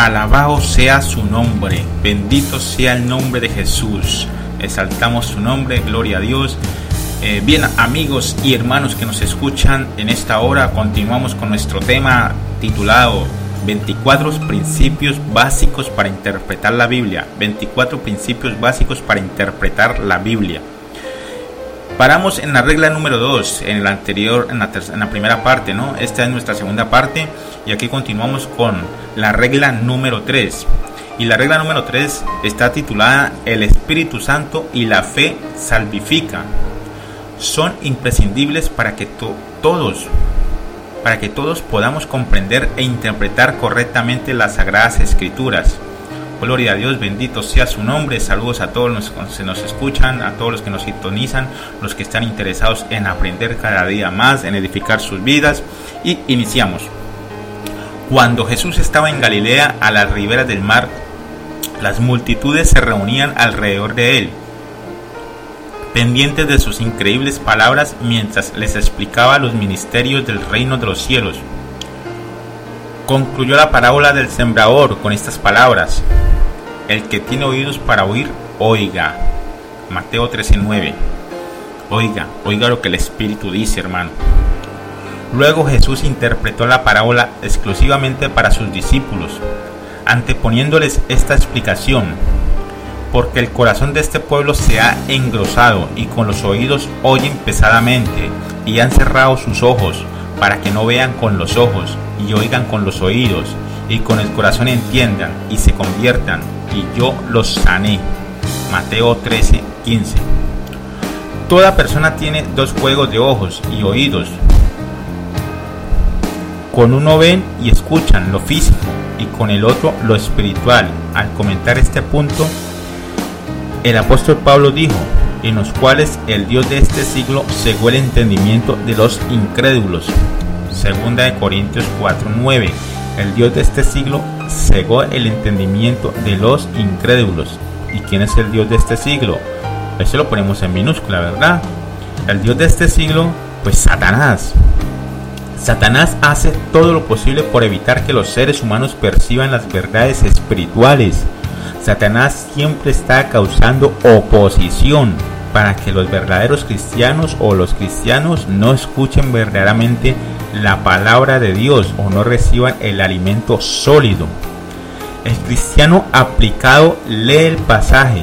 Alabado sea su nombre, bendito sea el nombre de Jesús. Exaltamos su nombre, gloria a Dios. Bien, amigos y hermanos que nos escuchan en esta hora, continuamos con nuestro tema titulado 24 principios básicos para interpretar la Biblia. 24 principios básicos para interpretar la Biblia. Paramos en la regla número 2, en la anterior, en la primera parte, ¿no? Esta es nuestra segunda parte y aquí continuamos con la regla número 3. Y la regla número 3 está titulada El Espíritu Santo y la fe salvifica. Son imprescindibles para que todos podamos comprender e interpretar correctamente las Sagradas Escrituras. Gloria a Dios, bendito sea su nombre. Saludos a todos los que nos escuchan, a todos los que nos sintonizan, los que están interesados en aprender cada día más, en edificar sus vidas. Y iniciamos. Cuando Jesús estaba en Galilea, a las riberas del mar, las multitudes se reunían alrededor de él, pendientes de sus increíbles palabras mientras les explicaba los misterios del reino de los cielos. Concluyó la parábola del sembrador con estas palabras: el que tiene oídos para oír, oiga. Mateo 13:9. Oiga lo que el Espíritu dice, hermano. Luego Jesús interpretó la parábola exclusivamente para sus discípulos, anteponiéndoles esta explicación: porque el corazón de este pueblo se ha engrosado y con los oídos oyen pesadamente y han cerrado sus ojos para que no vean con los ojos y oigan con los oídos y con el corazón entiendan y se conviertan y yo los sané. Mateo 13:15. Toda persona tiene dos juegos de ojos y oídos. Con uno ven y escuchan lo físico y con el otro lo espiritual. Al comentar este punto, el apóstol Pablo dijo: en los cuales el Dios de este siglo cegó el entendimiento de los incrédulos. Segunda de Corintios 4:9. El Dios de este siglo cegó el entendimiento de los incrédulos. ¿Y quién es el Dios de este siglo? Eso lo ponemos en minúscula, ¿verdad? El Dios de este siglo, pues Satanás. Satanás hace todo lo posible por evitar que los seres humanos perciban las verdades espirituales. Satanás siempre está causando oposición para que los verdaderos cristianos o los cristianos no escuchen verdaderamente la palabra de Dios o no reciban el alimento sólido. El cristiano aplicado lee el pasaje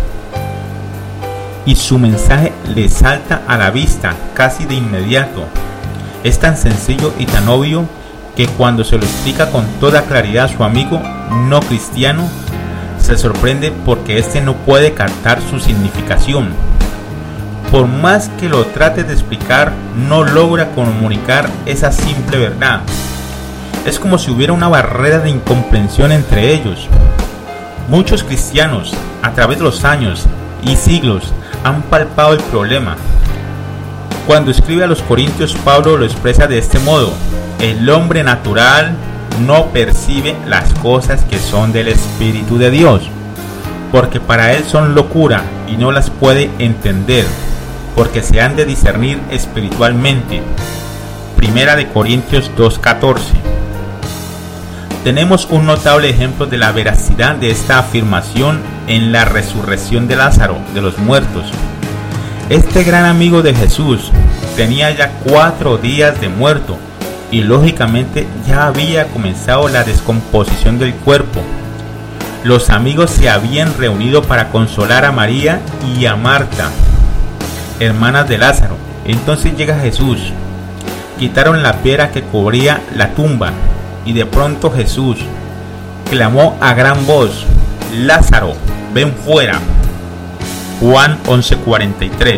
y su mensaje le salta a la vista casi de inmediato. Es tan sencillo y tan obvio que cuando se lo explica con toda claridad a su amigo no cristiano, se sorprende porque éste no puede captar su significación. Por más que lo trate de explicar, no logra comunicar esa simple verdad. Es como si hubiera una barrera de incomprensión entre ellos. Muchos cristianos, a través de los años y siglos, han palpado el problema. Cuando escribe a los Corintios, Pablo lo expresa de este modo: el hombre natural no percibe las cosas que son del Espíritu de Dios, porque para él son locura y no las puede entender, porque se han de discernir espiritualmente. Primera de Corintios 2:14. Tenemos un notable ejemplo de la veracidad de esta afirmación en la resurrección de Lázaro de los muertos. Este gran amigo de Jesús tenía ya 4 días de muerto y lógicamente ya había comenzado la descomposición del cuerpo. Los amigos se habían reunido para consolar a María y a Marta, hermanas de Lázaro. Entonces llega Jesús. Quitaron la piedra que cubría la tumba y de pronto Jesús clamó a gran voz: Lázaro, ven fuera. Juan 11:43.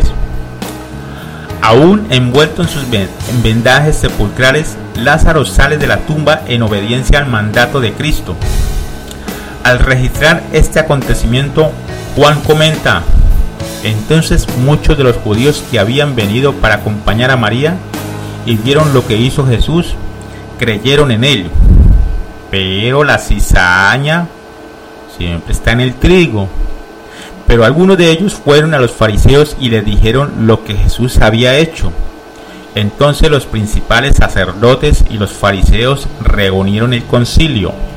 Aún envuelto en sus vendajes sepulcrales, Lázaro sale de la tumba en obediencia al mandato de Cristo. Al registrar este acontecimiento, Juan comenta: entonces muchos de los judíos que habían venido para acompañar a María y vieron lo que hizo Jesús, creyeron en él. Pero la cizaña siempre está en el trigo. Pero algunos de ellos fueron a los fariseos y les dijeron lo que Jesús había hecho. Entonces los principales sacerdotes y los fariseos reunieron el concilio.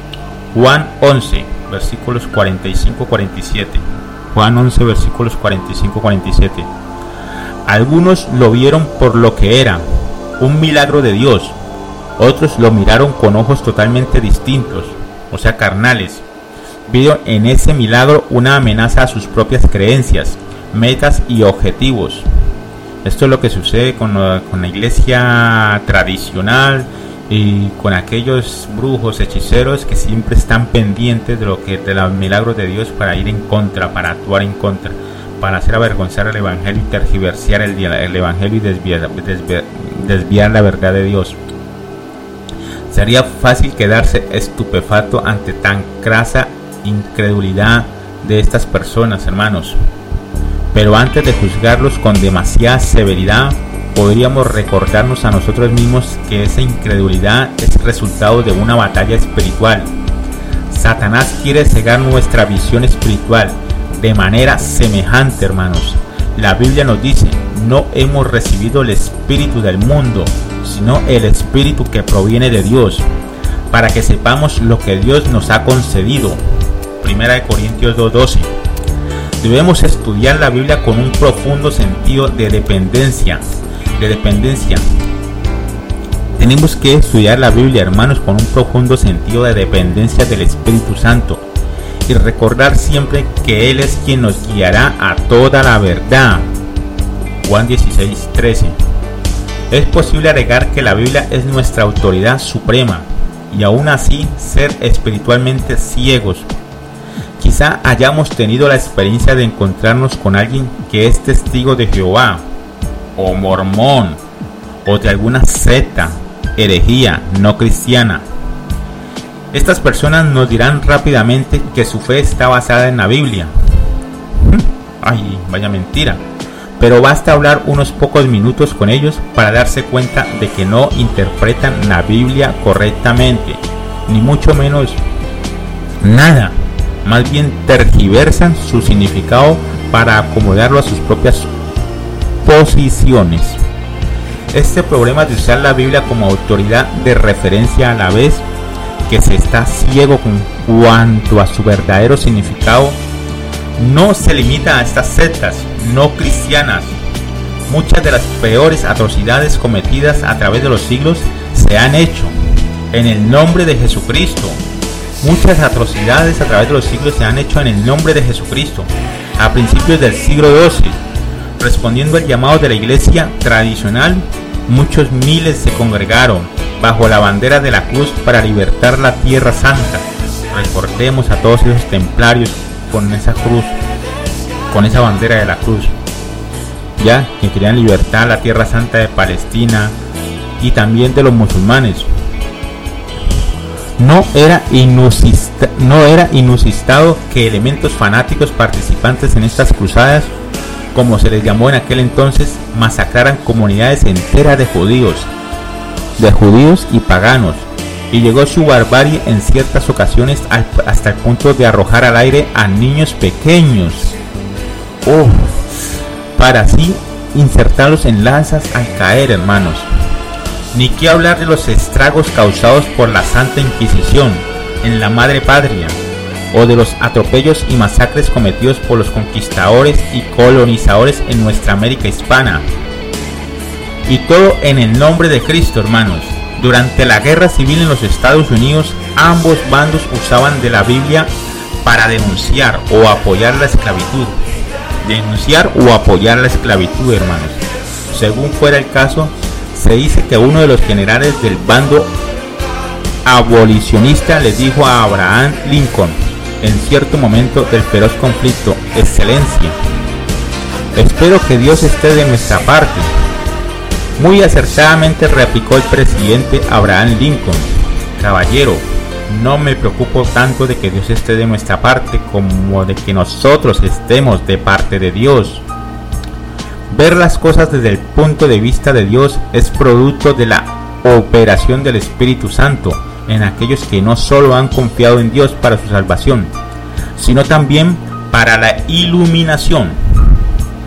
Juan 11, versículos 45-47. Juan 11, versículos 45-47. Algunos lo vieron por lo que era, un milagro de Dios. Otros lo miraron con ojos totalmente distintos, o sea, carnales. Vieron en ese milagro una amenaza a sus propias creencias, metas y objetivos. Esto es lo que sucede con la iglesia tradicional y con aquellos brujos, hechiceros que siempre están pendientes de los milagros de Dios para ir en contra, para actuar en contra, para hacer avergonzar el evangelio y tergiversar el evangelio y desviar la verdad de Dios. Sería fácil quedarse estupefacto ante tan crasa incredulidad de estas personas, hermanos. Pero antes de juzgarlos con demasiada severidad, podríamos recordarnos a nosotros mismos que esa incredulidad es resultado de una batalla espiritual. Satanás quiere cegar nuestra visión espiritual de manera semejante, hermanos. La Biblia nos dice: no hemos recibido el espíritu del mundo, sino el espíritu que proviene de Dios, para que sepamos lo que Dios nos ha concedido. 1 Corintios 2:12. Debemos estudiar la Biblia con un profundo sentido de dependencia. Tenemos que estudiar la Biblia, hermanos, con un profundo sentido de dependencia del Espíritu Santo y recordar siempre que Él es quien nos guiará a toda la verdad. Juan 16:13. Es posible alegar que la Biblia es nuestra autoridad suprema y aún así ser espiritualmente ciegos. Quizá hayamos tenido la experiencia de encontrarnos con alguien que es testigo de Jehová, o mormón, o de alguna secta, herejía no cristiana. Estas personas nos dirán rápidamente que su fe está basada en la Biblia. Ay, vaya mentira. Pero basta hablar unos pocos minutos con ellos para darse cuenta de que no interpretan la Biblia correctamente, ni mucho menos nada. Más bien tergiversan su significado para acomodarlo a sus propias posiciones. Este problema de usar la Biblia como autoridad de referencia a la vez que se está ciego con cuanto a su verdadero significado no se limita a estas sectas no cristianas. Muchas de las peores atrocidades cometidas a través de los siglos se han hecho en el nombre de Jesucristo. Muchas atrocidades a través de los siglos se han hecho en el nombre de Jesucristo. A principios del siglo XII, respondiendo al llamado de la iglesia tradicional, muchos miles se congregaron bajo la bandera de la cruz para libertar la Tierra Santa. Recordemos a todos esos templarios con esa cruz, con esa bandera de la cruz, ya que querían libertar la Tierra Santa de Palestina y también de los musulmanes. No era inusitado que elementos fanáticos participantes en estas cruzadas, como se les llamó en aquel entonces, masacraran comunidades enteras de judíos y paganos, y llegó su barbarie en ciertas ocasiones hasta el punto de arrojar al aire a niños pequeños, para así insertarlos en lanzas al caer, hermanos. Ni qué hablar de los estragos causados por la Santa Inquisición en la madre patria, o de los atropellos y masacres cometidos por los conquistadores y colonizadores en nuestra América hispana. Y todo en el nombre de Cristo, hermanos. Durante la guerra civil en los Estados Unidos, ambos bandos usaban de la Biblia para denunciar o apoyar la esclavitud. Hermanos. Según fuera el caso, se dice que uno de los generales del bando abolicionista le dijo a Abraham Lincoln en cierto momento del feroz conflicto: Excelencia, espero que Dios esté de nuestra parte. Muy acertadamente replicó el presidente Abraham Lincoln: caballero, no me preocupo tanto de que Dios esté de nuestra parte como de que nosotros estemos de parte de Dios. Ver las cosas desde el punto de vista de Dios es producto de la operación del Espíritu Santo en aquellos que no solo han confiado en Dios para su salvación, sino también para la iluminación.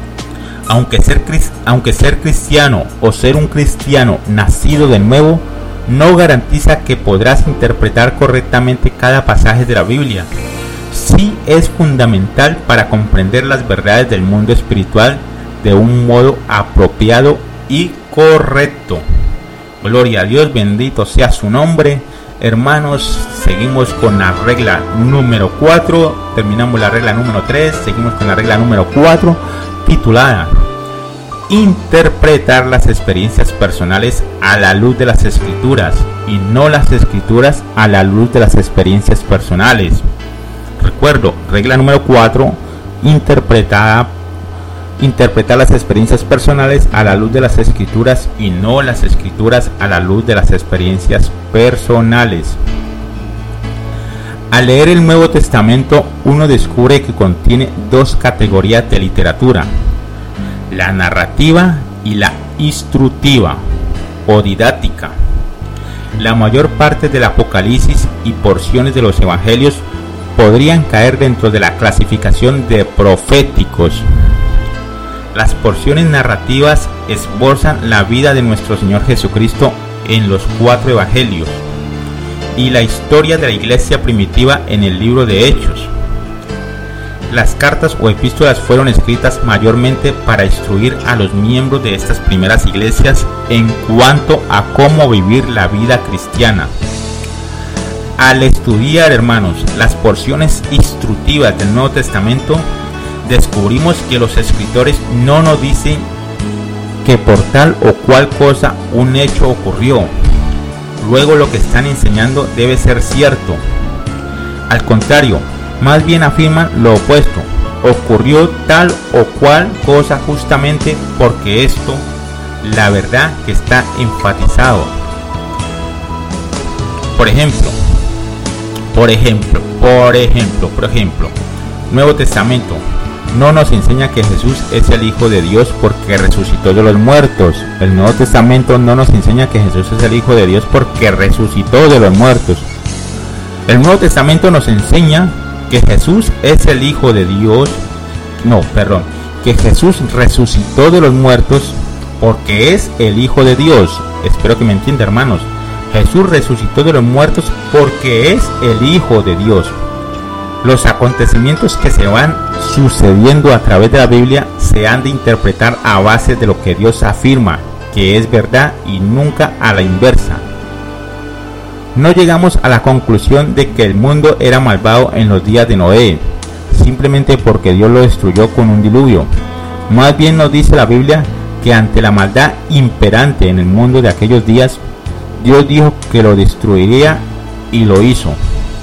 Aunque ser cristiano o ser un cristiano nacido de nuevo no garantiza que podrás interpretar correctamente cada pasaje de la Biblia. Sí es fundamental para comprender las verdades del mundo espiritual de un modo apropiado y correcto. Gloria a Dios, bendito sea su nombre. Hermanos, seguimos con la regla número 4, terminamos la regla número 3, seguimos con la regla número 4, titulada Interpretar las experiencias personales a la luz de las Escrituras y no las Escrituras a la luz de las experiencias personales. Recuerdo, regla número 4, interpretar las experiencias personales a la luz de las Escrituras y no las Escrituras a la luz de las experiencias personales. Al leer el Nuevo Testamento, uno descubre que contiene dos categorías de literatura: la narrativa y la instructiva o didáctica. La mayor parte del Apocalipsis y porciones de los Evangelios podrían caer dentro de la clasificación de proféticos. Las porciones narrativas esbozan la vida de nuestro Señor Jesucristo en los 4 Evangelios y la historia de la iglesia primitiva en el libro de Hechos. Las cartas o epístolas fueron escritas mayormente para instruir a los miembros de estas primeras iglesias en cuanto a cómo vivir la vida cristiana. Al estudiar, hermanos, las porciones instructivas del Nuevo Testamento, descubrimos que los escritores no nos dicen que por tal o cual cosa un hecho ocurrió. Luego lo que están enseñando debe ser cierto. Al contrario, más bien afirman lo opuesto: ocurrió tal o cual cosa justamente porque esto, la verdad que está enfatizado. Por ejemplo, Nuevo Testamento no nos enseña que Jesús es el Hijo de Dios porque resucitó de los muertos. El Nuevo Testamento no nos enseña que Jesús es el Hijo de Dios porque resucitó de los muertos. El Nuevo Testamento nos enseña que Jesús es el Hijo de Dios, que Jesús resucitó de los muertos porque es el Hijo de Dios. Espero que me entiendan, hermanos. Jesús resucitó de los muertos porque es el Hijo de Dios. Los acontecimientos que se van sucediendo a través de la Biblia se han de interpretar a base de lo que Dios afirma que es verdad y nunca a la inversa. No llegamos a la conclusión de que el mundo era malvado en los días de Noé, simplemente porque Dios lo destruyó con un diluvio. Más bien nos dice la Biblia que ante la maldad imperante en el mundo de aquellos días, Dios dijo que lo destruiría y lo hizo.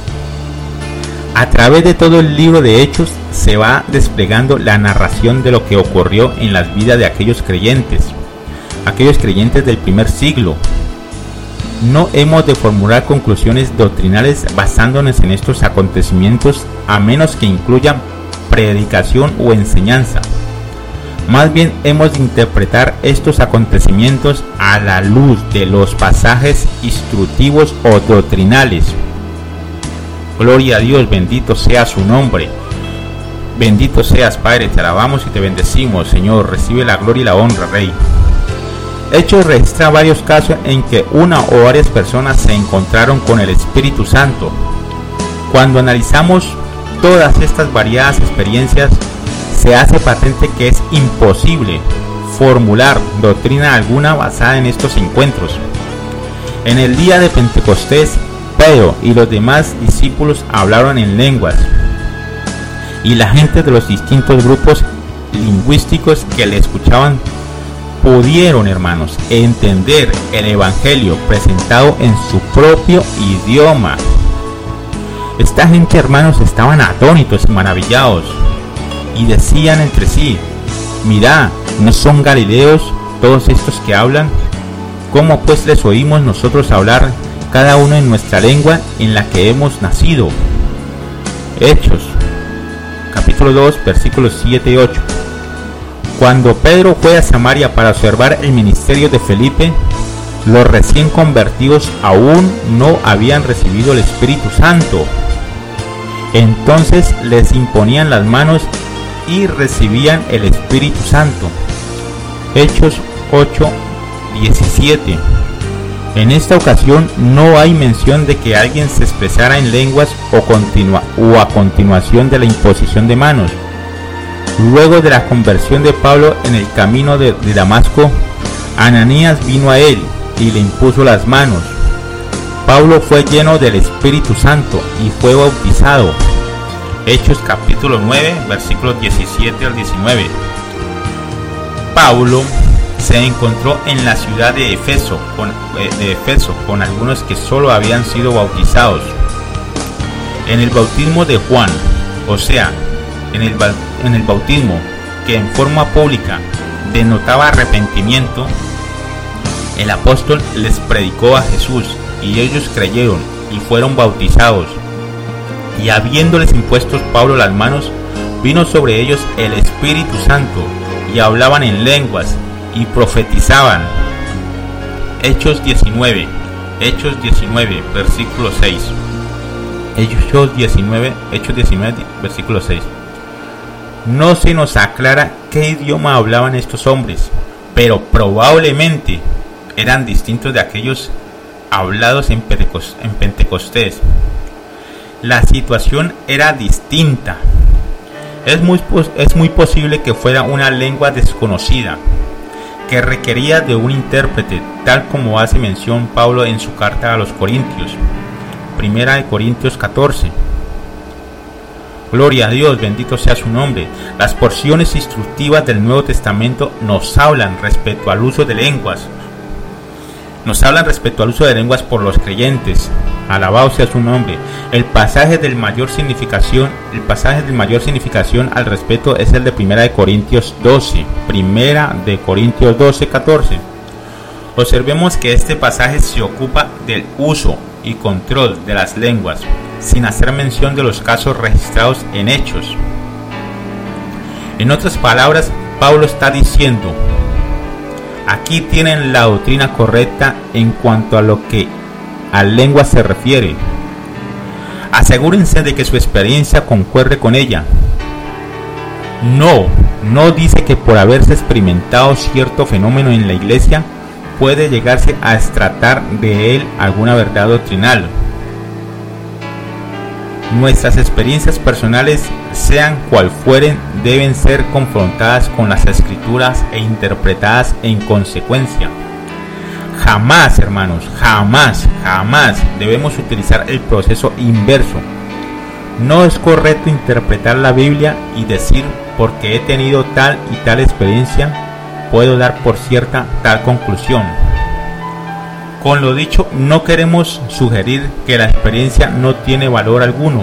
A través de todo el libro de Hechos se va desplegando la narración de lo que ocurrió en las vidas de aquellos creyentes del primer siglo. No hemos de formular conclusiones doctrinales basándonos en estos acontecimientos a menos que incluyan predicación o enseñanza. Más bien hemos de interpretar estos acontecimientos a la luz de los pasajes instructivos o doctrinales. Gloria a Dios, bendito sea su nombre. Bendito seas, Padre, te alabamos y te bendecimos, Señor. Recibe la gloria y la honra, Rey. Hechos registra varios casos en que una o varias personas se encontraron con el Espíritu Santo. Cuando analizamos todas estas variadas experiencias, se hace patente que es imposible formular doctrina alguna basada en estos encuentros. En el día de Pentecostés, Pedro y los demás discípulos hablaron en lenguas, y la gente de los distintos grupos lingüísticos que le escuchaban pudieron, hermanos, entender el Evangelio presentado en su propio idioma. Esta gente, hermanos, estaban atónitos y maravillados, y decían entre sí: mirá, ¿no son galileos todos estos que hablan? ¿Cómo pues les oímos nosotros hablar cada uno en nuestra lengua en la que hemos nacido? Hechos, capítulo 2, versículos 7 y 8. Cuando Pedro fue a Samaria para observar el ministerio de Felipe, los recién convertidos aún no habían recibido el Espíritu Santo. Entonces les imponían las manos y recibían el Espíritu Santo. Hechos 8, 17. En esta ocasión no hay mención de que alguien se expresara en lenguas o a continuación de la imposición de manos. Luego de la conversión de Pablo en el camino de Damasco, Ananías vino a él y le impuso las manos. Pablo fue lleno del Espíritu Santo y fue bautizado. Hechos capítulo 9, versículos 17 al 19. Pablo se encontró en la ciudad de Éfeso con algunos que solo habían sido bautizados. En el bautismo de Juan, o sea, en el bautismo que en forma pública denotaba arrepentimiento, el apóstol les predicó a Jesús y ellos creyeron y fueron bautizados. Y habiéndoles impuesto Pablo las manos, vino sobre ellos el Espíritu Santo y hablaban en lenguas y profetizaban. Hechos 19, versículo 6. Hechos 19, versículo 6. No se nos aclara qué idioma hablaban estos hombres, pero probablemente eran distintos de aquellos hablados en Pentecostés. La situación era distinta. Es muy posible que fuera una lengua desconocida, que requería de un intérprete, tal como hace mención Pablo en su carta a los Corintios, 1 Corintios 14. Gloria a Dios, bendito sea su nombre. Las porciones instructivas del Nuevo Testamento nos hablan respecto al uso de lenguas. Por los creyentes. Alabado sea su nombre. El pasaje de mayor significación al respecto es el de 1 Corintios 12. 1 Corintios 12, 14. Observemos que este pasaje se ocupa del uso y control de las lenguas, sin hacer mención de los casos registrados en Hechos. En otras palabras, Pablo está diciendo: aquí tienen la doctrina correcta en cuanto a lo que a lengua se refiere. Asegúrense de que su experiencia concuerde con ella. No dice que por haberse experimentado cierto fenómeno en la iglesia puede llegarse a extratar de él alguna verdad doctrinal. Nuestras experiencias personales, sean cual fueren, deben ser confrontadas con las Escrituras e interpretadas en consecuencia. Jamás, hermanos, jamás debemos utilizar el proceso inverso. No es correcto interpretar la Biblia y decir: porque he tenido tal y tal experiencia, puedo dar por cierta tal conclusión. Con lo dicho, no queremos sugerir que la experiencia no tiene valor alguno.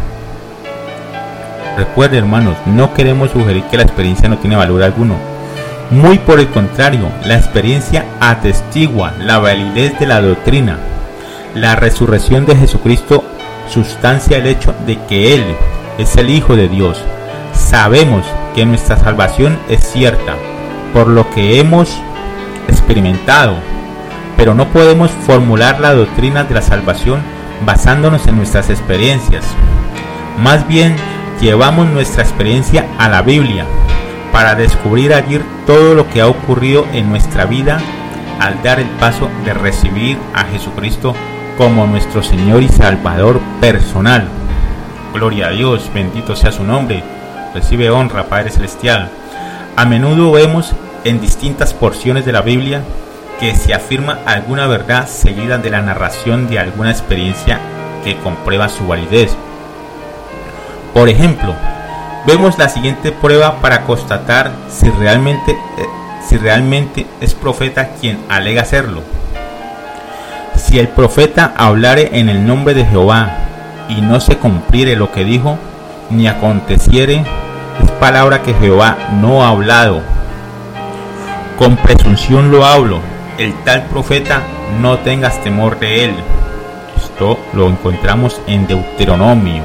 Recuerden, hermanos, no queremos sugerir que la experiencia no tiene valor alguno. Muy por el contrario, la experiencia atestigua la validez de la doctrina. La resurrección de Jesucristo sustancia el hecho de que Él es el Hijo de Dios. Sabemos que nuestra salvación es cierta, por lo que hemos experimentado, pero no podemos formular la doctrina de la salvación basándonos en nuestras experiencias. Más bien, llevamos nuestra experiencia a la Biblia para descubrir allí todo lo que ha ocurrido en nuestra vida al dar el paso de recibir a Jesucristo como nuestro Señor y Salvador personal. Gloria a Dios, bendito sea su nombre. Recibe honra, Padre Celestial. A menudo vemos en distintas porciones de la Biblia que se afirma alguna verdad seguida de la narración de alguna experiencia que comprueba su validez. Por ejemplo, vemos la siguiente prueba para constatar si realmente es profeta quien alega serlo. Si el profeta hablare en el nombre de Jehová y no se cumpliere lo que dijo, ni aconteciere, es palabra que Jehová no ha hablado. Con presunción lo hablo, el tal profeta no tengas temor de él. Esto lo encontramos en Deuteronomio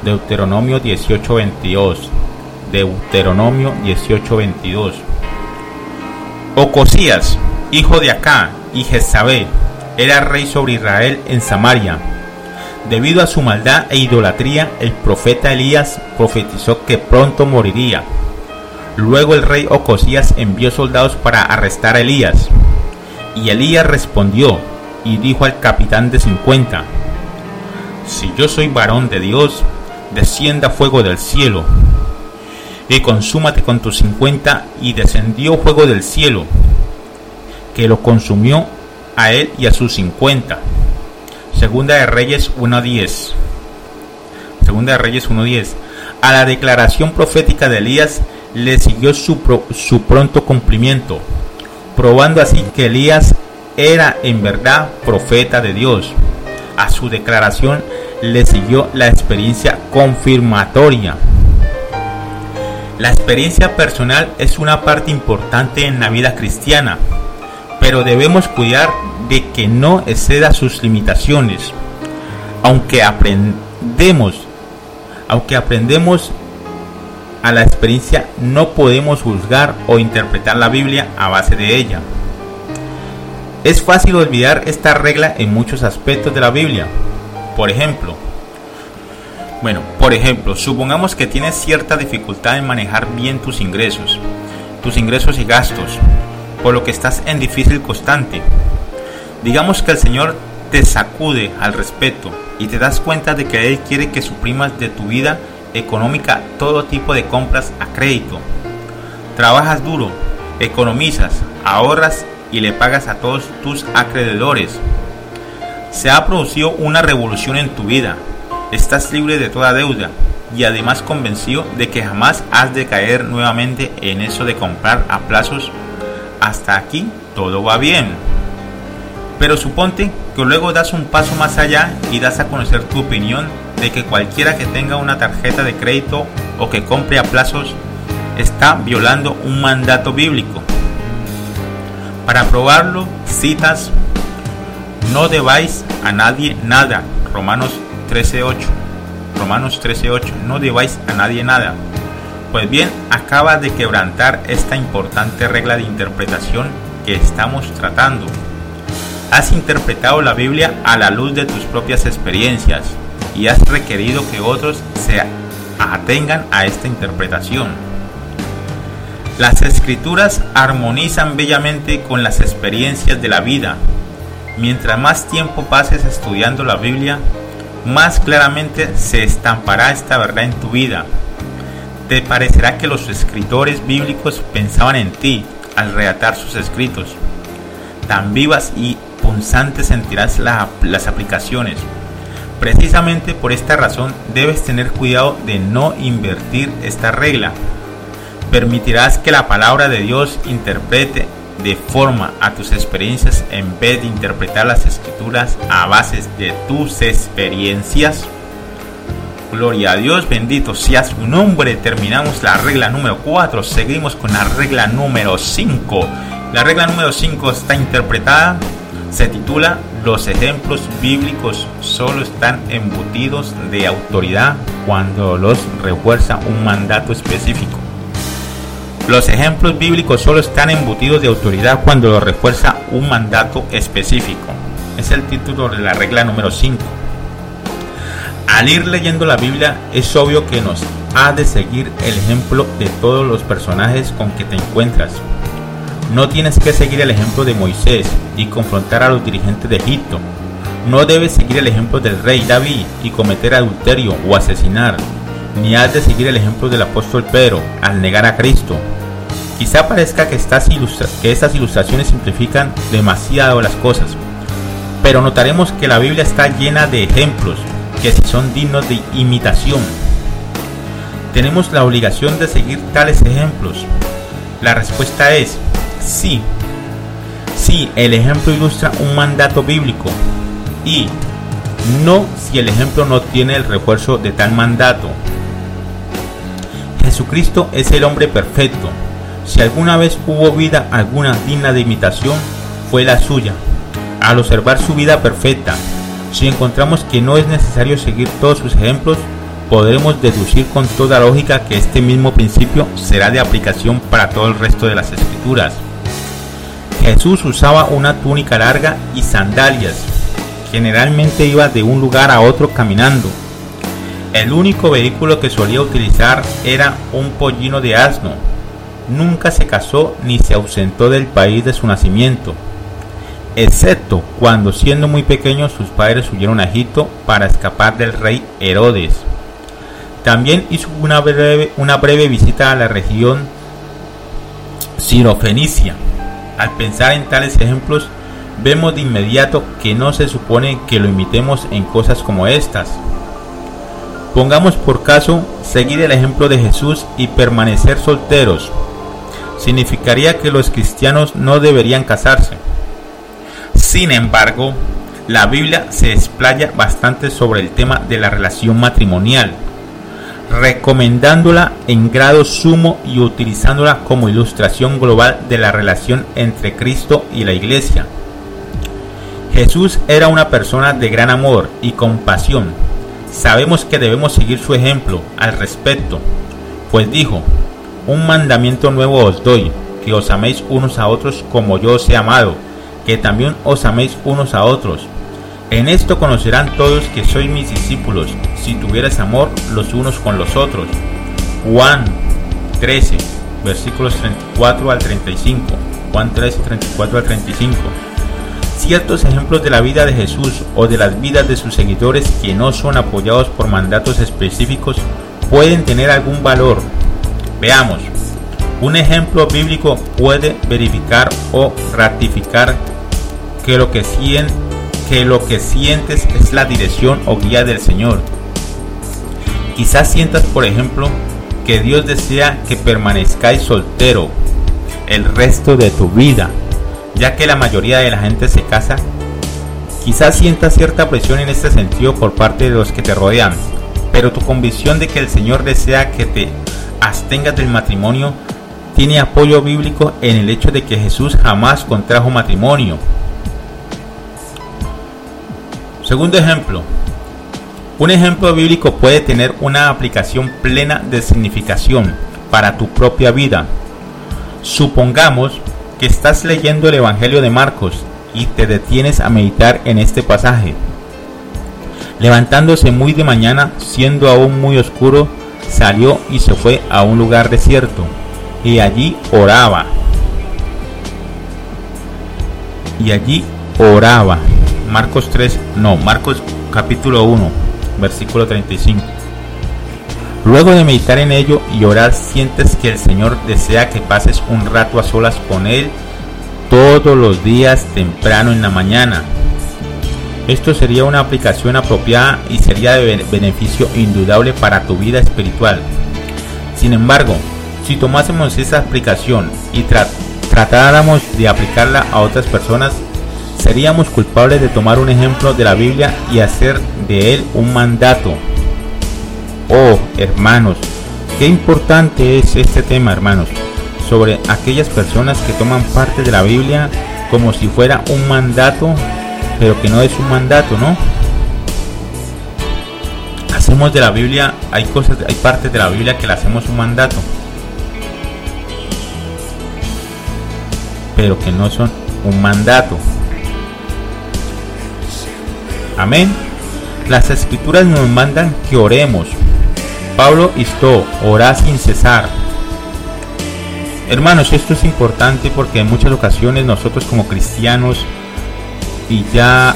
18:22. Deuteronomio 18:22. Ocosías, hijo de Acá y Jezabel, era rey sobre Israel en Samaria. Debido a su maldad e idolatría, el profeta Elías profetizó que pronto moriría. Luego el rey Ocosías envió soldados para arrestar a Elías. Y Elías respondió: y dijo al capitán de 50: si yo soy varón de Dios, descienda fuego del cielo y consúmate con tus 50. Y descendió fuego del cielo, que lo consumió a él y a sus 50. Segunda de Reyes 1:10. Segunda de Reyes 1:10. A la declaración profética de Elías le siguió su pronto cumplimiento, probando así que Elías era en verdad profeta de Dios. A su declaración le siguió la experiencia confirmatoria. La experiencia personal es una parte importante en la vida cristiana, pero debemos cuidar de que no exceda sus limitaciones. Aunque aprendemos a la experiencia, no podemos juzgar o interpretar la Biblia a base de ella. Es fácil olvidar esta regla en muchos aspectos de la Biblia. Por ejemplo, supongamos que tienes cierta dificultad en manejar bien tus ingresos y gastos, por lo que estás en difícil constante. Digamos que el Señor te sacude al respecto y te das cuenta de que Él quiere que suprimas de tu vida económica todo tipo de compras a crédito. Trabajas duro, economizas, ahorras y le pagas a todos tus acreedores. Se ha producido una revolución en tu vida. Estás libre de toda deuda y además convencido de que jamás has de caer nuevamente en eso de comprar a plazos. Hasta aquí todo va bien. Pero suponte que luego das un paso más allá y das a conocer tu opinión de que cualquiera que tenga una tarjeta de crédito o que compre a plazos está violando un mandato bíblico. Para probarlo, citas: no debáis a nadie nada, Romanos 13:8. No debáis a nadie nada. Pues bien, acabas de quebrantar esta importante regla de interpretación que estamos tratando. Has interpretado la Biblia a la luz de tus propias experiencias y has requerido que otros se atengan a esta interpretación. Las Escrituras armonizan bellamente con las experiencias de la vida. Mientras más tiempo pases estudiando la Biblia, más claramente se estampará esta verdad en tu vida. Te parecerá que los escritores bíblicos pensaban en ti al redactar sus escritos. Tan vivas y punzantes sentirás las aplicaciones. Precisamente por esta razón debes tener cuidado de no invertir esta regla. Permitirás que la palabra de Dios interprete de forma a tus experiencias en vez de interpretar las Escrituras a base de tus experiencias. Gloria a Dios, bendito sea su nombre. Terminamos la regla número 4, seguimos con la regla número 5. La regla número 5 está interpretada, se titula: los ejemplos bíblicos solo están embutidos de autoridad cuando los refuerza un mandato específico. Los ejemplos bíblicos solo están embutidos de autoridad cuando los refuerza un mandato específico. Es el título de la regla número 5. Al ir leyendo la Biblia, es obvio que nos ha de seguir el ejemplo de todos los personajes con que te encuentras. No tienes que seguir el ejemplo de Moisés y confrontar a los dirigentes de Egipto. No debes seguir el ejemplo del rey David y cometer adulterio o asesinar. Ni has de seguir el ejemplo del apóstol Pedro al negar a Cristo. Quizá parezca que estas ilustraciones simplifican demasiado las cosas, pero notaremos que la Biblia está llena de ejemplos que sí son dignos de imitación. ¿Tenemos la obligación de seguir tales ejemplos? La respuesta es sí. Sí, el ejemplo ilustra un mandato bíblico, y no si el ejemplo no tiene el refuerzo de tal mandato. Jesucristo es el hombre perfecto. Si alguna vez hubo vida alguna digna de imitación, fue la suya. Al observar su vida perfecta, si encontramos que no es necesario seguir todos sus ejemplos, podremos deducir con toda lógica que este mismo principio será de aplicación para todo el resto de las Escrituras. Jesús usaba una túnica larga y sandalias. Generalmente iba de un lugar a otro caminando. El único vehículo que solía utilizar era un pollino de asno. Nunca se casó ni se ausentó del país de su nacimiento. excepto cuando siendo muy pequeños sus padres huyeron a Egipto para escapar del rey Herodes. También hizo una breve visita a la región sirofenicia. Al pensar en tales ejemplos, vemos de inmediato que no se supone que lo imitemos en cosas como estas. Pongamos por caso seguir el ejemplo de Jesús y permanecer solteros. Significaría que los cristianos no deberían casarse. Sin embargo, la Biblia se explaya bastante sobre el tema de la relación matrimonial, recomendándola en grado sumo y utilizándola como ilustración global de la relación entre Cristo y la Iglesia. Jesús era una persona de gran amor y compasión. Sabemos que debemos seguir su ejemplo al respecto, pues dijo: un mandamiento nuevo os doy, que os améis unos a otros como yo os he amado, que también os améis unos a otros. En esto conocerán todos que sois mis discípulos, si tuvierais amor los unos con los otros. Juan 13, versículos 34 al 35. Juan 13, 34 al 35. Ciertos ejemplos de la vida de Jesús o de las vidas de sus seguidores que no son apoyados por mandatos específicos pueden tener algún valor. Veamos. Un ejemplo bíblico puede verificar o ratificar que lo que sientes es la dirección o guía del Señor. Quizás sientas, por ejemplo, que Dios desea que permanezcáis soltero el resto de tu vida, ya que la mayoría de la gente se casa. Quizás sientas cierta presión en este sentido por parte de los que te rodean, pero tu convicción de que el Señor desea que te abstengas del matrimonio tiene apoyo bíblico en el hecho de que Jesús jamás contrajo matrimonio. Segundo ejemplo. Un ejemplo bíblico puede tener una aplicación plena de significación para tu propia vida. Supongamos que estás leyendo el Evangelio de Marcos y te detienes a meditar en este pasaje. Levantándose muy de mañana, siendo aún muy oscuro, salió y se fue a un lugar desierto, y allí oraba. Marcos capítulo 1, versículo 35. Luego de meditar en ello y orar, sientes que el Señor desea que pases un rato a solas con Él todos los días temprano en la mañana. Esto sería una aplicación apropiada y sería de beneficio indudable para tu vida espiritual. Sin embargo, si tomásemos esa aplicación y tratáramos de aplicarla a otras personas, seríamos culpables de tomar un ejemplo de la Biblia y hacer de él un mandato. Oh, hermanos, qué importante es este tema, hermanos, sobre aquellas personas que toman parte de la Biblia como si fuera un mandato, pero que no es un mandato, ¿no? Hacemos de la Biblia, hay partes de la Biblia que le hacemos un mandato, pero que no son un mandato. Amén. Las escrituras nos mandan que oremos. Pablo instó: orad sin cesar. Hermanos, esto es importante porque en muchas ocasiones nosotros como cristianos y ya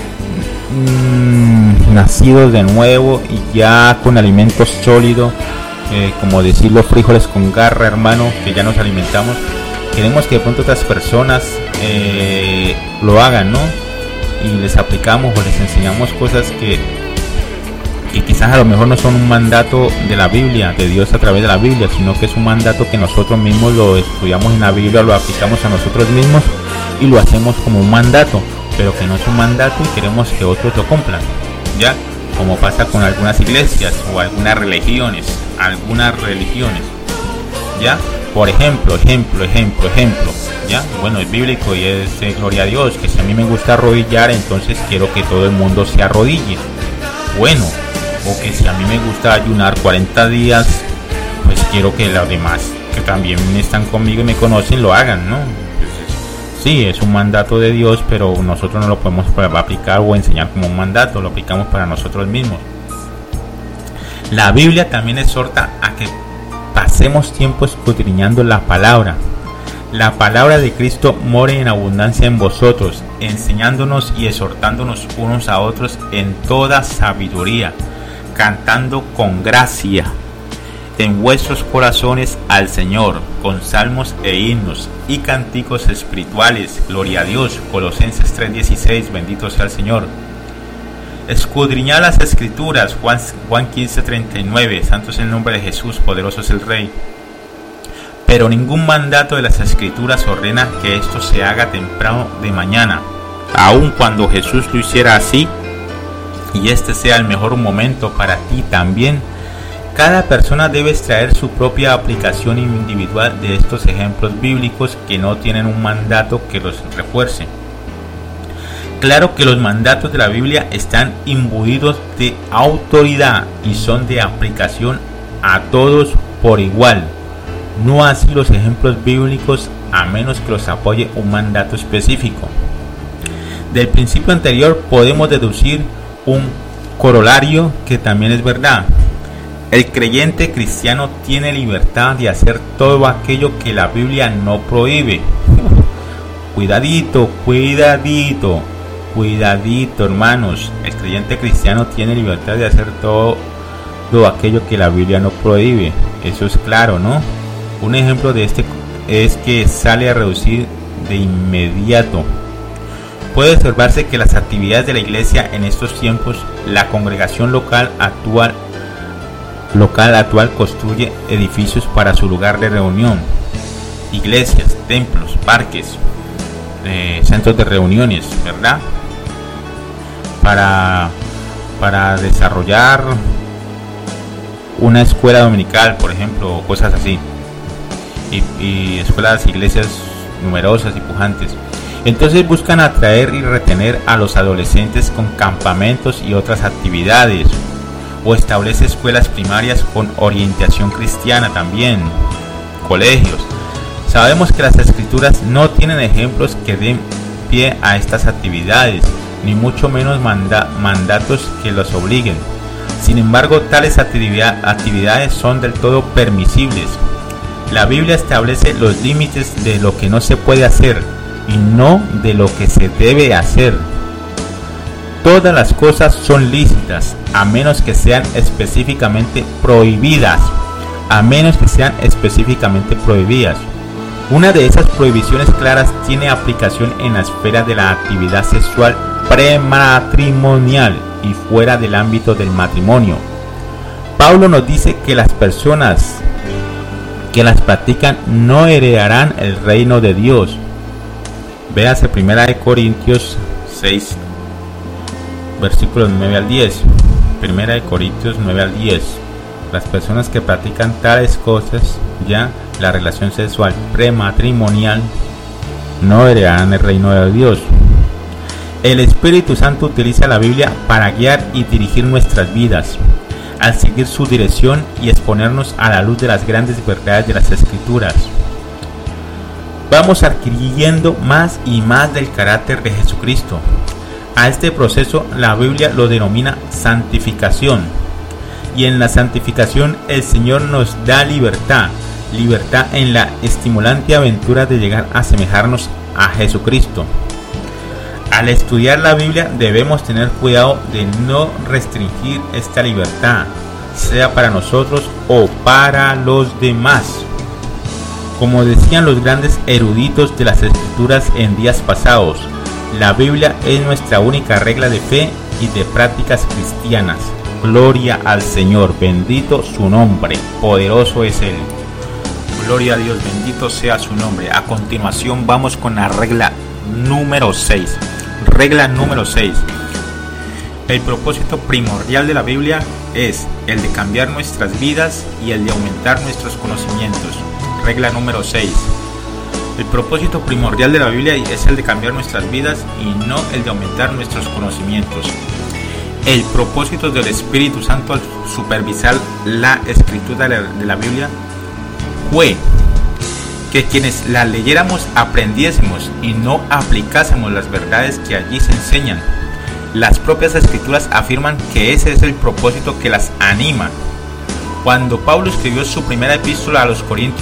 nacidos de nuevo y ya con alimentos sólidos, como decir los frijoles con garra, hermano, que ya nos alimentamos, queremos que de pronto otras personas lo hagan, ¿no? Y les aplicamos o les enseñamos cosas que quizás a lo mejor no son un mandato de la Biblia, de Dios a través de la Biblia, sino que es un mandato que nosotros mismos lo estudiamos en la Biblia, lo aplicamos a nosotros mismos y lo hacemos como un mandato, pero que no es un mandato y queremos que otros lo cumplan, ¿ya? Como pasa con algunas iglesias o algunas religiones, ¿ya? Por ejemplo, ¿ya? Bueno, es bíblico y es gloria a Dios, que si a mí me gusta arrodillar, entonces quiero que todo el mundo se arrodille. Bueno, o que si a mí me gusta ayunar 40 días, pues quiero que los demás que también están conmigo y me conocen lo hagan, ¿no? Entonces, sí, es un mandato de Dios, pero nosotros no lo podemos aplicar o enseñar como un mandato, lo aplicamos para nosotros mismos. La Biblia también exhorta a que pasemos tiempo escudriñando la palabra. la palabra de Cristo more en abundancia en vosotros, enseñándonos y exhortándonos unos a otros en toda sabiduría, cantando con gracia en vuestros corazones al Señor, con salmos e himnos y cánticos espirituales. Gloria a Dios. Colosenses 3:16, bendito sea el Señor. Escudriñad las Escrituras, Juan 15:39, santo es el nombre de Jesús, poderoso es el Rey. Pero ningún mandato de las Escrituras ordena que esto se haga temprano de mañana, aun cuando Jesús lo hiciera así, y este sea el mejor momento para ti también. Cada persona debe extraer su propia aplicación individual de estos ejemplos bíblicos que no tienen un mandato que los refuerce. Claro que los mandatos de la Biblia están imbuidos de autoridad y son de aplicación a todos por igual. No así los ejemplos bíblicos, a menos que los apoye un mandato específico. Del principio anterior podemos deducir un corolario que también es verdad. El creyente cristiano tiene libertad de hacer todo aquello que la Biblia no prohíbe. Cuidadito, hermanos. El creyente cristiano tiene libertad de hacer todo aquello que la Biblia no prohíbe. Eso es claro, ¿no? Un ejemplo de este es que sale a reducir de inmediato. Puede observarse que las actividades de la iglesia en estos tiempos, la congregación local actual construye edificios para su lugar de reunión, iglesias, templos, parques, centros de reuniones, ¿verdad? Para desarrollar una escuela dominical, por ejemplo, cosas así, y escuelas, iglesias numerosas y pujantes. Entonces buscan atraer y retener a los adolescentes con campamentos y otras actividades, o establece escuelas primarias con orientación cristiana también, colegios. Sabemos que las Escrituras no tienen ejemplos que den pie a estas actividades, ni mucho menos mandatos que los obliguen. Sin embargo, tales actividades son del todo permisibles. La Biblia establece los límites de lo que no se puede hacer y no de lo que se debe hacer. Todas las cosas son lícitas, a menos que sean específicamente prohibidas. Una de esas prohibiciones claras tiene aplicación en la esfera de la actividad sexual prematrimonial y fuera del ámbito del matrimonio. Pablo nos dice que las personas que las practican no heredarán el reino de Dios. Véase 1 Corintios 6, versículos 9 al 10. 1 Corintios 9 al 10. Las personas que practican tales cosas, ya la relación sexual prematrimonial, no heredarán el reino de Dios. El Espíritu Santo utiliza la Biblia para guiar y dirigir nuestras vidas, al seguir su dirección y exponernos a la luz de las grandes verdades de las Escrituras. Vamos adquiriendo más y más del carácter de Jesucristo. A este proceso la Biblia lo denomina santificación, y en la santificación el Señor nos da libertad en la estimulante aventura de llegar a asemejarnos a Jesucristo. Al estudiar la Biblia debemos tener cuidado de no restringir esta libertad, sea para nosotros o para los demás. Como decían los grandes eruditos de las Escrituras en días pasados, la Biblia es nuestra única regla de fe y de prácticas cristianas. Gloria al Señor, bendito su nombre, poderoso es Él. Gloria a Dios, bendito sea su nombre. A continuación vamos con la regla número 6. Regla número 6. El propósito primordial de la Biblia es el de cambiar nuestras vidas y el de aumentar nuestros conocimientos. Regla número 6. El propósito primordial de la Biblia es el de cambiar nuestras vidas y no el de aumentar nuestros conocimientos. El propósito del Espíritu Santo al supervisar la escritura de la Biblia fue que quienes la leyéramos aprendiésemos y no aplicásemos las verdades que allí se enseñan. Las propias escrituras afirman que ese es el propósito que las anima. Cuando Pablo escribió su primera epístola a los Corintios,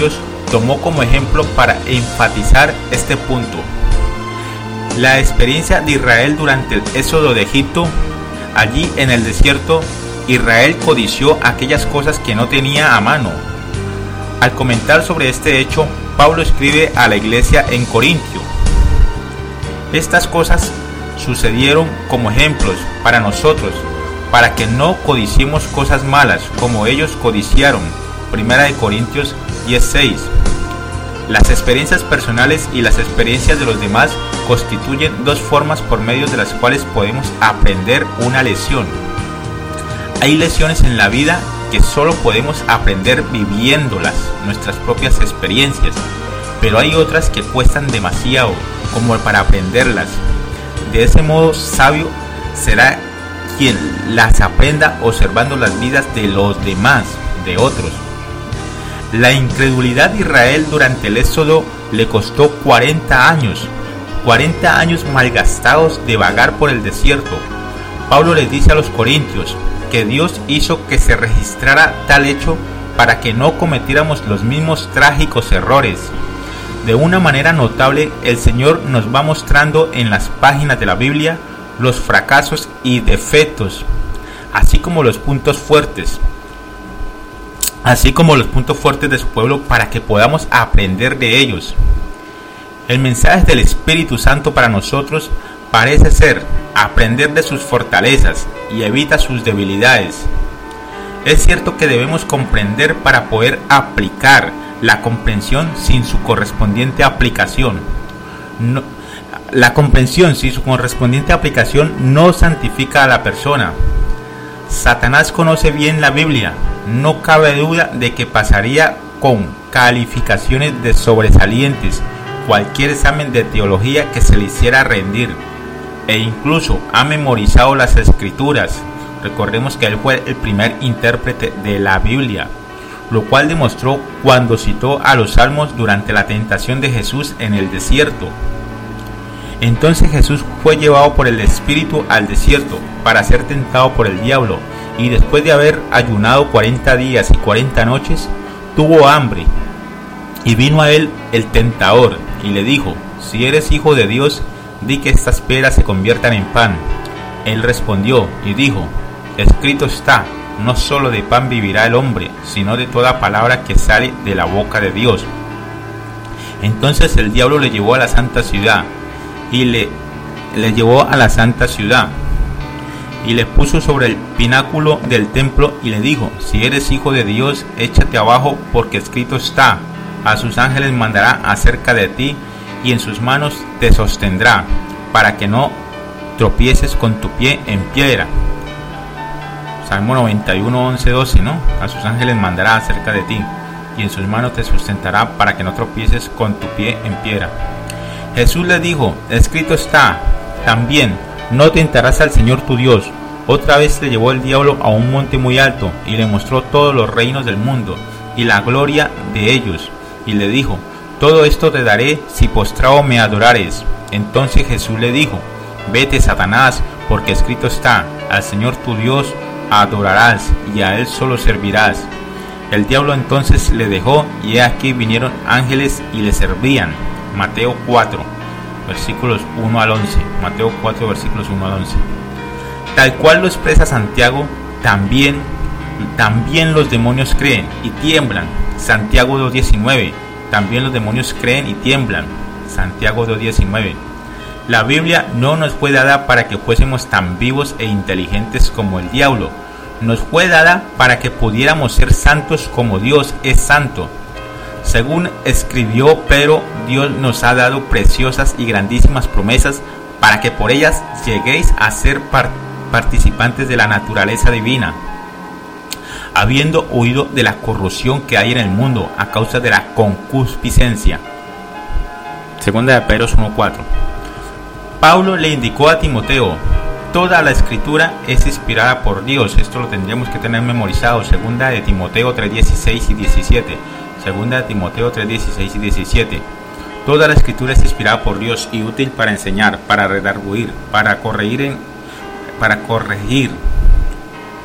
tomó como ejemplo para enfatizar este punto. La experiencia de Israel durante el éxodo de Egipto. Allí en el desierto, Israel codició aquellas cosas que no tenía a mano. Al comentar sobre este hecho, Pablo escribe a la iglesia en Corintio: estas cosas sucedieron como ejemplos para nosotros, para que no codiciemos cosas malas como ellos codiciaron. 1 Corintios 10:6. Las experiencias personales y las experiencias de los demás constituyen dos formas por medio de las cuales podemos aprender una lección. Hay lecciones en la vida que solo podemos aprender viviéndolas, nuestras propias experiencias, pero hay otras que cuestan demasiado como para aprenderlas. De ese modo, sabio será quien las aprenda observando las vidas de los demás, de otros. La incredulidad de Israel durante el éxodo le costó 40 años malgastados de vagar por el desierto. Pablo les dice a los corintios que Dios hizo que se registrara tal hecho para que no cometiéramos los mismos trágicos errores. De una manera notable, el Señor nos va mostrando en las páginas de la Biblia los fracasos y defectos, así como los puntos fuertes de su pueblo, para que podamos aprender de ellos. El mensaje del Espíritu Santo para nosotros parece ser aprender de sus fortalezas y evita sus debilidades. Es cierto que debemos comprender para poder aplicar. La comprensión sin su correspondiente aplicación no santifica a la persona. Satanás conoce bien la Biblia. No cabe duda de que pasaría con calificaciones de sobresalientes cualquier examen de teología que se le hiciera rendir, e incluso ha memorizado las Escrituras. Recordemos que él fue el primer intérprete de la Biblia, lo cual demostró cuando citó a los salmos durante la tentación de Jesús en el desierto. Entonces Jesús fue llevado por el Espíritu al desierto para ser tentado por el diablo, y después de haber ayunado 40 días y 40 noches, tuvo hambre. Y vino a él el tentador y le dijo: si eres hijo de Dios, di que estas piedras se conviertan en pan. Él respondió y dijo: escrito está, no solo de pan vivirá el hombre, sino de toda palabra que sale de la boca de Dios. Entonces el diablo le llevó a la santa ciudad y le puso sobre el pináculo del templo y le dijo: si eres hijo de Dios, échate abajo, porque escrito está, a sus ángeles mandará acerca de ti, y en sus manos te sostendrá, para que no tropieces con tu pie en piedra. Salmo 91, 11, 12, ¿no? A sus ángeles mandará acerca de ti, y en sus manos te sustentará, para que no tropieces con tu pie en piedra. Jesús le dijo: escrito está también, no tentarás al Señor tu Dios. Otra vez le llevó el diablo a un monte muy alto, y le mostró todos los reinos del mundo, y la gloria de ellos, y le dijo: todo esto te daré si postrado me adorares. Entonces Jesús le dijo: vete, Satanás, porque escrito está, al Señor tu Dios adorarás, y a él solo servirás. El diablo entonces le dejó, y he aquí vinieron ángeles y le servían. Mateo 4, versículos 1 al 11. Mateo 4, versículos 1 al 11. Tal cual lo expresa Santiago, también los demonios creen y tiemblan. Santiago 2:19. También los demonios creen y tiemblan. Santiago 2:19. La Biblia no nos fue dada para que fuésemos tan vivos e inteligentes como el diablo. Nos fue dada para que pudiéramos ser santos como Dios es santo. Según escribió Pedro, Dios nos ha dado preciosas y grandísimas promesas para que por ellas lleguéis a ser participantes de la naturaleza divina, habiendo huido de la corrupción que hay en el mundo a causa de la concupiscencia. Segunda de Pedro 1:4. Pablo le indicó a Timoteo: toda la escritura es inspirada por Dios. Esto lo tendríamos que tener memorizado. Segunda de Timoteo 3:16 y 17. Segunda de Timoteo 3:16 y 17. Toda la escritura es inspirada por Dios y útil para enseñar, para redarguir, para corregir,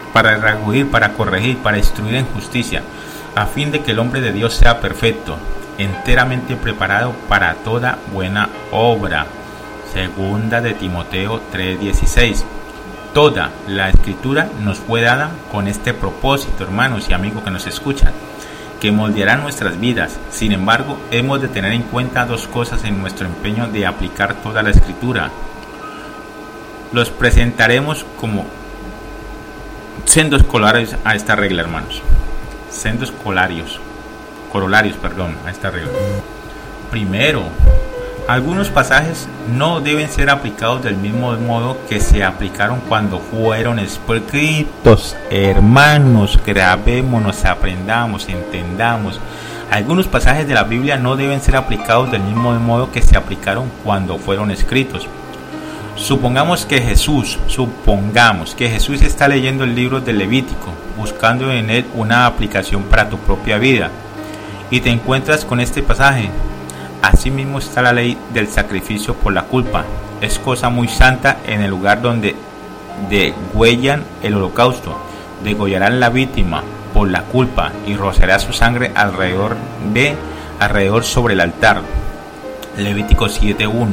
para instruir en justicia, a fin de que el hombre de Dios sea perfecto, enteramente preparado para toda buena obra. Segunda de Timoteo 3:16. Toda la escritura nos fue dada con este propósito, hermanos y amigos que nos escuchan, que moldeará nuestras vidas. Sin embargo, hemos de tener en cuenta dos cosas en nuestro empeño de aplicar toda la escritura. Los presentaremos como sendos corolarios a esta regla, hermanos. Sendos corolarios a esta regla. Primero, algunos pasajes no deben ser aplicados del mismo modo que se aplicaron cuando fueron escritos. Hermanos, grabémonos, aprendamos, entendamos. Algunos pasajes de la Biblia no deben ser aplicados del mismo modo que se aplicaron cuando fueron escritos. Supongamos que Jesús está leyendo el libro del Levítico, buscando en él una aplicación para tu propia vida, y te encuentras con este pasaje. Asimismo está la ley del sacrificio por la culpa. Es cosa muy santa en el lugar donde degüellan el holocausto. Degollarán la víctima por la culpa y rociará su sangre alrededor sobre el altar. Levítico 7:1.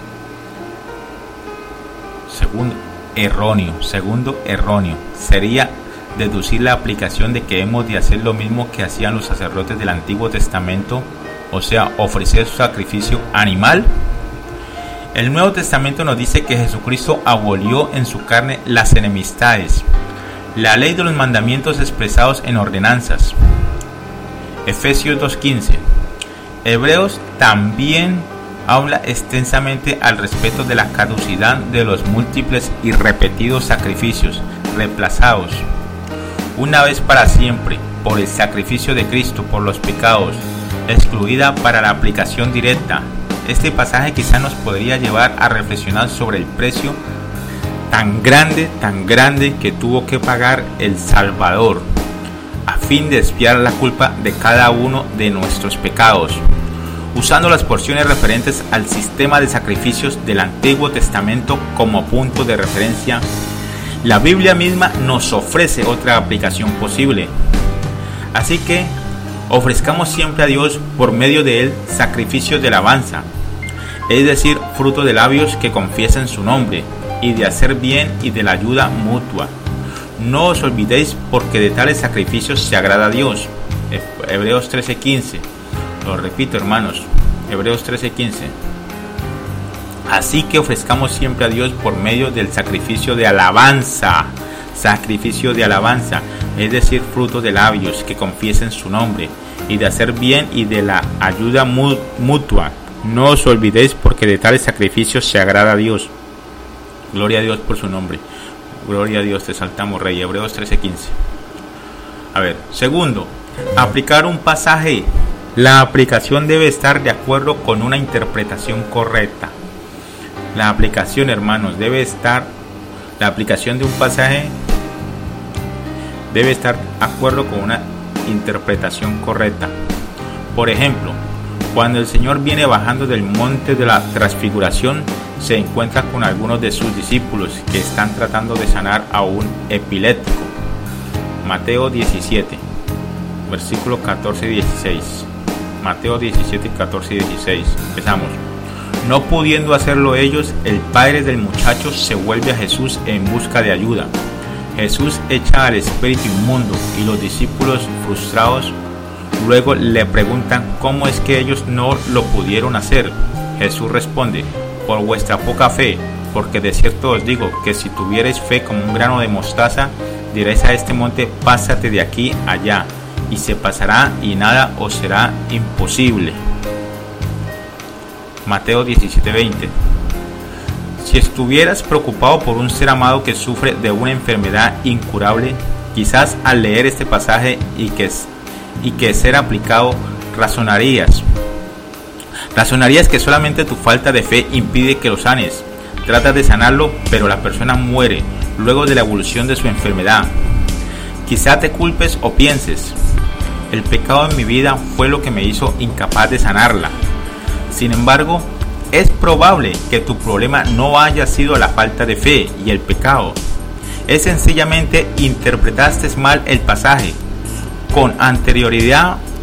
Segundo erróneo sería deducir la aplicación de que hemos de hacer lo mismo que hacían los sacerdotes del Antiguo Testamento, o sea, ofrecer su sacrificio animal. El Nuevo Testamento nos dice que Jesucristo abolió en su carne las enemistades, la ley de los mandamientos expresados en ordenanzas. Efesios 2:15. Hebreos también habla extensamente al respecto de la caducidad de los múltiples y repetidos sacrificios reemplazados una vez para siempre por el sacrificio de Cristo por los pecados, excluida para la aplicación directa. Este pasaje quizá nos podría llevar a reflexionar sobre el precio tan grande que tuvo que pagar el Salvador a fin de expiar la culpa de cada uno de nuestros pecados. Usando las porciones referentes al sistema de sacrificios del Antiguo Testamento como punto de referencia, la Biblia misma nos ofrece otra aplicación posible. Así que ofrezcamos siempre a Dios por medio de él sacrificios de alabanza, es decir, fruto de labios que confiesen su nombre, y de hacer bien y de la ayuda mutua. No os olvidéis, porque de tales sacrificios se agrada a Dios. Hebreos 13:15. Lo repito, hermanos, Hebreos 13:15. Así que ofrezcamos siempre a Dios por medio del sacrificio de alabanza, es decir, fruto de labios que confiesen su nombre, y de hacer bien y de la ayuda mutua. No os olvidéis, porque de tales sacrificios se agrada a Dios. Gloria a Dios por su nombre. Gloria a Dios, te exaltamos, Rey. Hebreos 13:15. A ver, segundo, aplicar un pasaje. La aplicación debe estar de acuerdo con una interpretación correcta. La aplicación, hermanos, la aplicación de un pasaje debe estar de acuerdo con una interpretación correcta. Por ejemplo, cuando el Señor viene bajando del monte de la transfiguración, se encuentra con algunos de sus discípulos que están tratando de sanar a un epiléptico. Mateo 17, versículo 14 y 16. Mateo 17, 14 y 16. Empezamos. No pudiendo hacerlo ellos, el padre del muchacho se vuelve a Jesús en busca de ayuda. Jesús echa al espíritu inmundo y los discípulos, frustrados, luego le preguntan cómo es que ellos no lo pudieron hacer. Jesús responde: por vuestra poca fe, porque de cierto os digo que si tuvierais fe como un grano de mostaza, diréis a este monte: pásate de aquí allá, y se pasará, y nada os será imposible. Mateo 17:20. Si estuvieras preocupado por un ser amado que sufre de una enfermedad incurable, quizás al leer este pasaje y que ser aplicado, razonarías que solamente tu falta de fe impide que lo sanes. Tratas de sanarlo, pero la persona muere luego de la evolución de su enfermedad. Quizá te culpes o pienses: el pecado en mi vida fue lo que me hizo incapaz de sanarla. Sin embargo, es probable que tu problema no haya sido la falta de fe y el pecado. Es sencillamente interpretaste mal el pasaje. Con anterioridad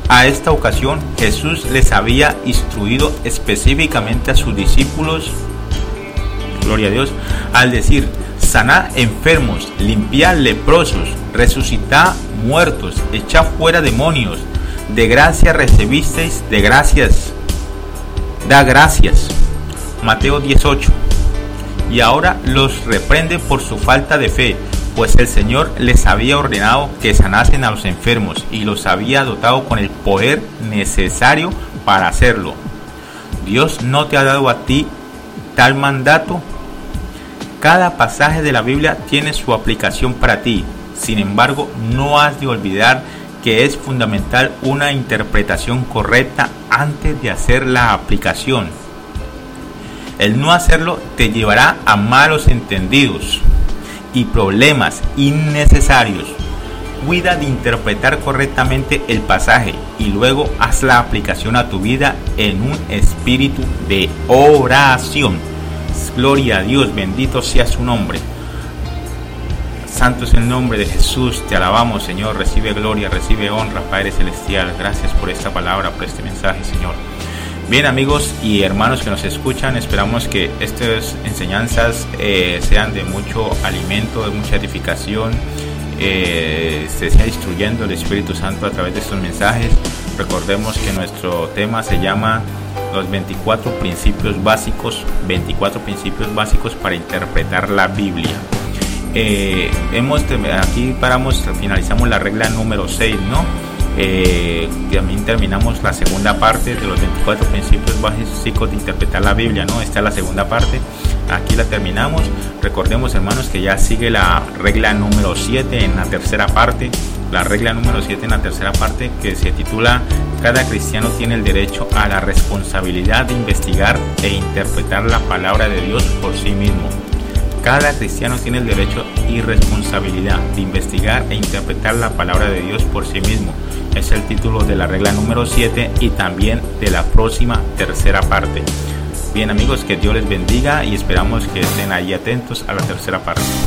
A esta ocasión Jesús les había instruido específicamente a sus discípulos, gloria a Dios, al decir: sanad enfermos, limpiad leprosos, resucitad muertos, echad fuera demonios, de gracia recibisteis, de gracias da gracias. Mateo 18. Y ahora los reprende por su falta de fe, pues el Señor les había ordenado que sanasen a los enfermos y los había dotado con el poder necesario para hacerlo. ¿Dios no te ha dado a ti tal mandato? Cada pasaje de la Biblia tiene su aplicación para ti. Sin embargo, no has de olvidar que es fundamental una interpretación correcta antes de hacer la aplicación. El no hacerlo te llevará a malos entendidos y problemas innecesarios. Cuida de interpretar correctamente el pasaje y luego haz la aplicación a tu vida en un espíritu de oración. Gloria a Dios, bendito sea su nombre. Santo es el nombre de Jesús, te alabamos, Señor. Recibe gloria, recibe honra, Padre Celestial. Gracias por esta palabra, por este mensaje, Señor. Bien, amigos y hermanos que nos escuchan, esperamos que estas enseñanzas sean de mucho alimento, de mucha edificación, se sea instruyendo el Espíritu Santo a través de estos mensajes. Recordemos que nuestro tema se llama los 24 principios básicos, 24 principios básicos para interpretar la Biblia. Aquí finalizamos la regla número 6, ¿no? También terminamos la segunda parte de los 24 principios básicos de interpretar la Biblia, ¿no? Esta es la segunda parte, aquí la terminamos. Recordemos, hermanos, que ya sigue la regla número 7 en la tercera parte. La regla número 7 en la tercera parte, que se titula: cada cristiano tiene el derecho a la responsabilidad de investigar e interpretar la palabra de Dios por sí mismo. Cada cristiano tiene el derecho y responsabilidad de investigar e interpretar la palabra de Dios por sí mismo. Es el título de la regla número 7 y también de la próxima tercera parte. Bien, amigos, que Dios les bendiga y esperamos que estén ahí atentos a la tercera parte.